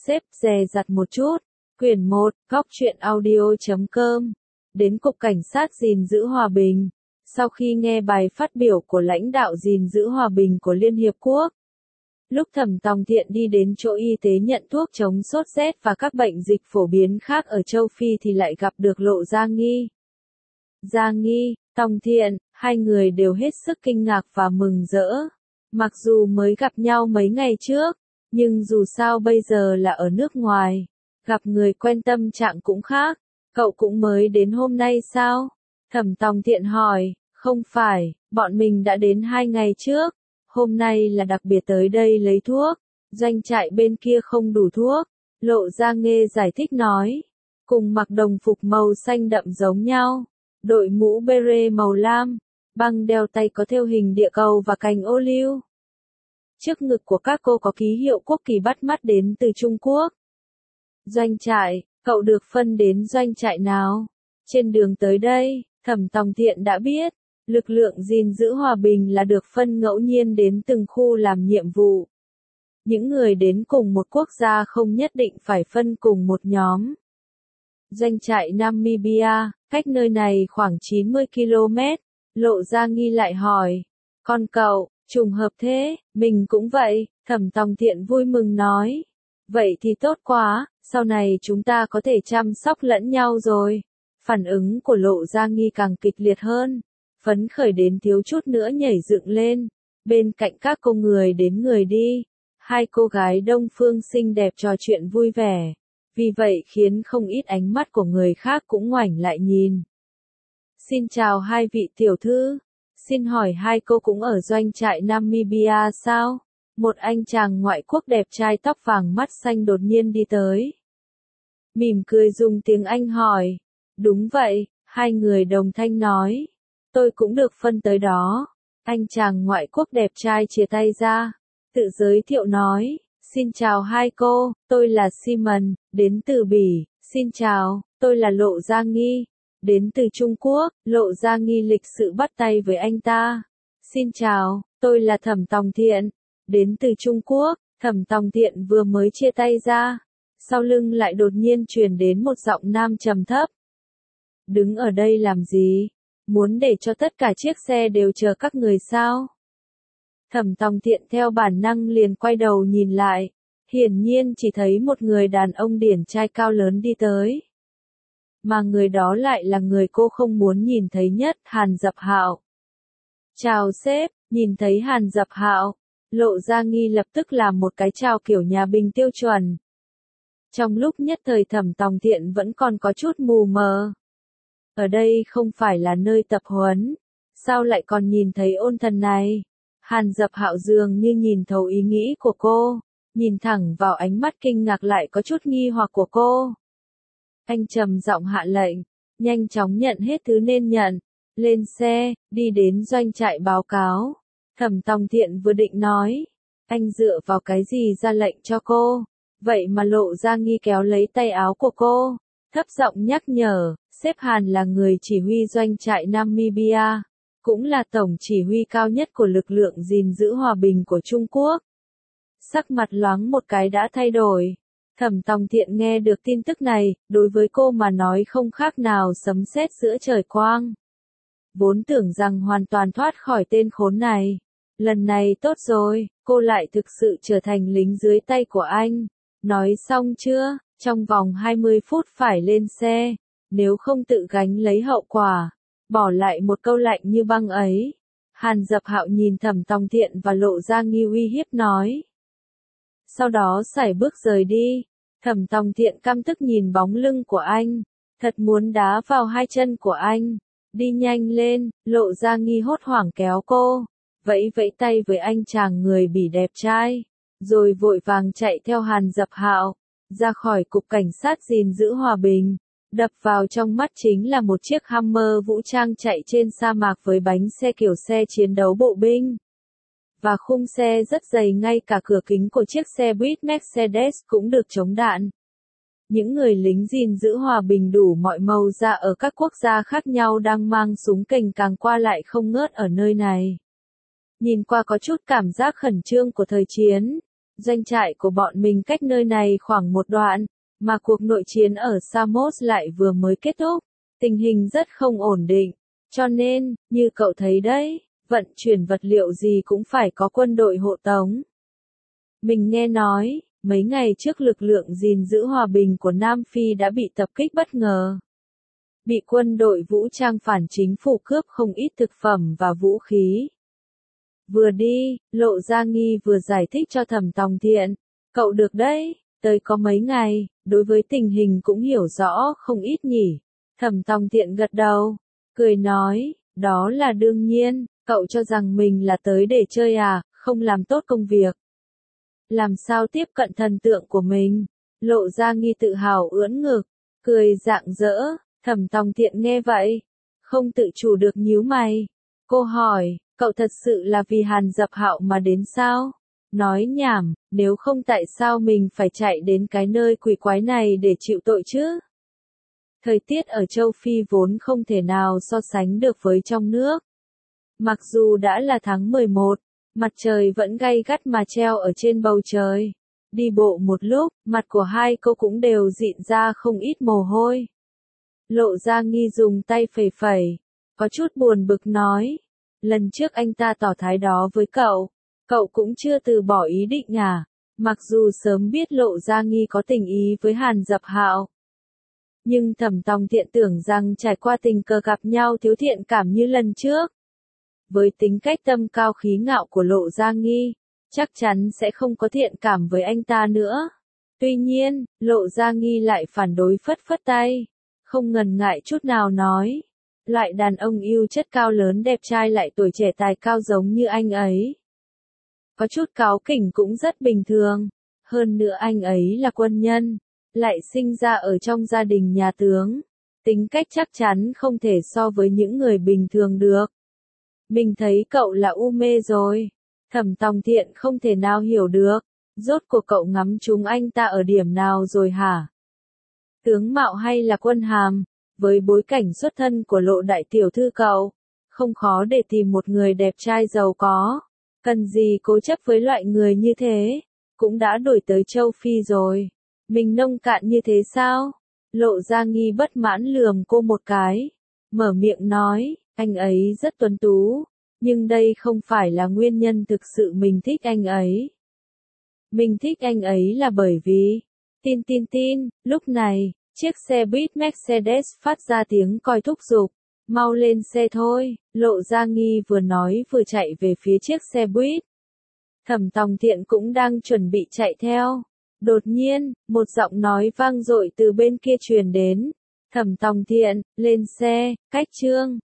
xếp dè dặt một chút. Quyển 1, Góc truyện audio.com. Đến Cục Cảnh sát gìn giữ hòa bình. Sau khi nghe bài phát biểu của lãnh đạo gìn giữ hòa bình của Liên Hiệp Quốc, lúc Thẩm Tòng Thiện đi đến chỗ y tế nhận thuốc chống sốt rét và các bệnh dịch phổ biến khác ở châu Phi thì lại gặp được Lộ Gia Nghi. Gia Nghi, Tòng Thiện, hai người đều hết sức kinh ngạc và mừng rỡ. Mặc dù mới gặp nhau mấy ngày trước, nhưng dù sao bây giờ là ở nước ngoài, gặp người quen tâm trạng cũng khác. Cậu cũng mới đến hôm nay sao? Thẩm Tòng Thiện hỏi. Không phải, bọn mình đã đến 2 ngày trước. Hôm nay là đặc biệt tới đây lấy thuốc. Doanh trại bên kia không đủ thuốc. Lộ Gia Nghi giải thích nói. Cùng mặc đồng phục màu xanh đậm giống nhau. Đội mũ beret màu lam. Băng đeo tay có thêu hình địa cầu và cành ô liu. Trước ngực của các cô có ký hiệu quốc kỳ bắt mắt đến từ Trung Quốc. Doanh trại, cậu được phân đến doanh trại nào? Trên đường tới đây, Thẩm Tòng Thiện đã biết, lực lượng gìn giữ hòa bình là được phân ngẫu nhiên đến từng khu làm nhiệm vụ. Những người đến cùng một quốc gia không nhất định phải phân cùng một nhóm. Doanh trại Namibia, cách nơi này khoảng 90 km, Lộ Gia Nghi lại hỏi. Con cậu, trùng hợp thế, mình cũng vậy, Thẩm Tòng Thiện vui mừng nói. Vậy thì tốt quá, sau này chúng ta có thể chăm sóc lẫn nhau rồi. Phản ứng của Lộ Gia Nghi càng kịch liệt hơn, phấn khởi đến thiếu chút nữa nhảy dựng lên. Bên cạnh các cô người đến người đi, hai cô gái Đông phương xinh đẹp trò chuyện vui vẻ, vì vậy khiến không ít ánh mắt của người khác cũng ngoảnh lại nhìn. Xin chào hai vị tiểu thư, xin hỏi hai cô cũng ở doanh trại Namibia sao? Một anh chàng ngoại quốc đẹp trai tóc vàng mắt xanh đột nhiên đi tới. Mỉm cười dùng tiếng Anh hỏi. Đúng vậy, hai người đồng thanh nói. Tôi cũng được phân tới đó. Anh chàng ngoại quốc đẹp trai chia tay ra. Tự giới thiệu nói. Xin chào hai cô, tôi là Simon, đến từ Bỉ. Xin chào, tôi là Lộ Gia Nghi, đến từ Trung Quốc. Lộ Gia Nghi lịch sự bắt tay với anh ta. Xin chào, tôi là Thẩm Tòng Thiện, đến từ Trung Quốc. Thẩm Tòng Thiện vừa mới chia tay ra, sau lưng lại đột nhiên truyền đến một giọng nam trầm thấp. Đứng ở đây làm gì? Muốn để cho tất cả chiếc xe đều chờ các người sao? Thẩm Tòng Thiện theo bản năng liền quay đầu nhìn lại, hiển nhiên chỉ thấy một người đàn ông điển trai cao lớn đi tới. Mà người đó lại là người cô không muốn nhìn thấy nhất, Hàn Dập Hạo. Chào sếp, nhìn thấy Hàn Dập Hạo, Lộ Gia Nghi lập tức làm một cái chào kiểu nhà Bình tiêu chuẩn. Trong lúc nhất thời Thẩm Tòng Thiện vẫn còn có chút mù mờ. Ở đây không phải là nơi tập huấn, sao lại còn nhìn thấy ôn thần này? Hàn Dập Hạo dường như nhìn thấu ý nghĩ của cô, nhìn thẳng vào ánh mắt kinh ngạc lại có chút nghi hoặc của cô. Anh trầm giọng hạ lệnh, nhanh chóng nhận hết thứ nên nhận, lên xe, đi đến doanh trại báo cáo. Thẩm Tòng Thiện vừa định nói, anh dựa vào cái gì ra lệnh cho cô? Vậy mà Lộ Gia Nghi kéo lấy tay áo của cô, thấp giọng nhắc nhở, sếp Hàn là người chỉ huy doanh trại Namibia, cũng là tổng chỉ huy cao nhất của lực lượng gìn giữ hòa bình của Trung Quốc. Sắc mặt loáng một cái đã thay đổi. Thẩm Tòng Thiện nghe được tin tức này, đối với cô mà nói không khác nào sấm sét giữa trời quang. Vốn tưởng rằng hoàn toàn thoát khỏi tên khốn này. Lần này tốt rồi, cô lại thực sự trở thành lính dưới tay của anh. Nói xong chưa, trong vòng 20 phút phải lên xe, nếu không tự gánh lấy hậu quả. Bỏ lại một câu lạnh như băng ấy. Hàn Dập Hạo nhìn Thẩm Tòng Thiện và Lộ Gia Nghi uy hiếp nói. Sau đó sải bước rời đi. Thẩm Tòng Thiện căm tức nhìn bóng lưng của anh, thật muốn đá vào hai chân của anh. Đi nhanh lên, Lộ Gia Nghi hốt hoảng kéo cô, vẫy vẫy tay với anh chàng người Bỉ đẹp trai, rồi vội vàng chạy theo Hàn Dập Hạo, ra khỏi cục cảnh sát gìn giữ hòa bình. Đập vào trong mắt chính là một chiếc Hummer vũ trang chạy trên sa mạc với bánh xe kiểu xe chiến đấu bộ binh. Và khung xe rất dày, ngay cả cửa kính của chiếc xe buýt Mercedes cũng được chống đạn. Những người lính gìn giữ hòa bình đủ mọi màu da ở các quốc gia khác nhau đang mang súng kềnh càng qua lại không ngớt ở nơi này. Nhìn qua có chút cảm giác khẩn trương của thời chiến. Doanh trại của bọn mình cách nơi này khoảng một đoạn, mà cuộc nội chiến ở Samos lại vừa mới kết thúc, tình hình rất không ổn định, cho nên, như cậu thấy đấy, vận chuyển vật liệu gì cũng phải có quân đội hộ tống. Mình nghe nói, mấy ngày trước lực lượng gìn giữ hòa bình của Nam Phi đã bị tập kích bất ngờ. Bị quân đội vũ trang phản chính phủ cướp không ít thực phẩm và vũ khí. Vừa đi, Lộ Gia Nghi vừa giải thích cho Thẩm Tòng Thiện, cậu được đấy, tới có mấy ngày, đối với tình hình cũng hiểu rõ không ít nhỉ. Thẩm Tòng Thiện gật đầu, cười nói, đó là đương nhiên, cậu cho rằng mình là tới để chơi à, không làm tốt công việc. Làm sao tiếp cận thần tượng của mình? Lộ Gia Nghi tự hào ưỡn ngực, cười rạng rỡ. Thẩm Tòng Thiện nghe vậy, không tự chủ được nhíu mày. Cô hỏi, cậu thật sự là vì Hàn Dập Hạo mà đến sao? Nói nhảm, nếu không tại sao mình phải chạy đến cái nơi quỷ quái này để chịu tội chứ? Thời tiết ở châu Phi vốn không thể nào so sánh được với trong nước. Mặc dù đã là tháng 11, mặt trời vẫn gay gắt mà treo ở trên bầu trời. Đi bộ một lúc, mặt của hai cô cũng đều dịn ra không ít mồ hôi. Lộ Gia Nghi dùng tay phẩy phẩy, có chút buồn bực nói, lần trước anh ta tỏ thái đó với cậu cũng chưa từ bỏ ý định à, mặc dù sớm biết Lộ Gia Nghi có tình ý với Hàn Dập Hạo. Nhưng Thẩm Tòng Thiện tưởng rằng trải qua tình cờ gặp nhau thiếu thiện cảm như lần trước. Với tính cách tâm cao khí ngạo của Lộ Gia Nghi, chắc chắn sẽ không có thiện cảm với anh ta nữa. Tuy nhiên, Lộ Gia Nghi lại phản đối phất phất tay. Không ngần ngại chút nào nói, loại đàn ông yêu chất cao lớn đẹp trai lại tuổi trẻ tài cao giống như anh ấy. Có chút cáu kỉnh cũng rất bình thường, hơn nữa anh ấy là quân nhân, lại sinh ra ở trong gia đình nhà tướng, tính cách chắc chắn không thể so với những người bình thường được. Mình thấy cậu là u mê rồi, Thẩm Tòng Thiện không thể nào hiểu được, rốt cuộc cậu ngắm trúng anh ta ở điểm nào rồi hả? Tướng mạo hay là quân hàm, với bối cảnh xuất thân của Lộ đại tiểu thư cậu, không khó để tìm một người đẹp trai giàu có, cần gì cố chấp với loại người như thế, cũng đã đổi tới châu Phi rồi, mình nông cạn như thế sao? Lộ Gia Nghi bất mãn lườm cô một cái, mở miệng nói, anh ấy rất tuấn tú, nhưng đây không phải là nguyên nhân thực sự mình thích anh ấy. Mình thích anh ấy là bởi vì, tin, lúc này, chiếc xe buýt Mercedes phát ra tiếng còi thúc giục, mau lên xe thôi, Lộ Gia Nghi vừa nói vừa chạy về phía chiếc xe buýt. Thẩm Tòng Thiện cũng đang chuẩn bị chạy theo. Đột nhiên, một giọng nói vang dội từ bên kia truyền đến. Thẩm Tòng Thiện, lên xe, cách chương.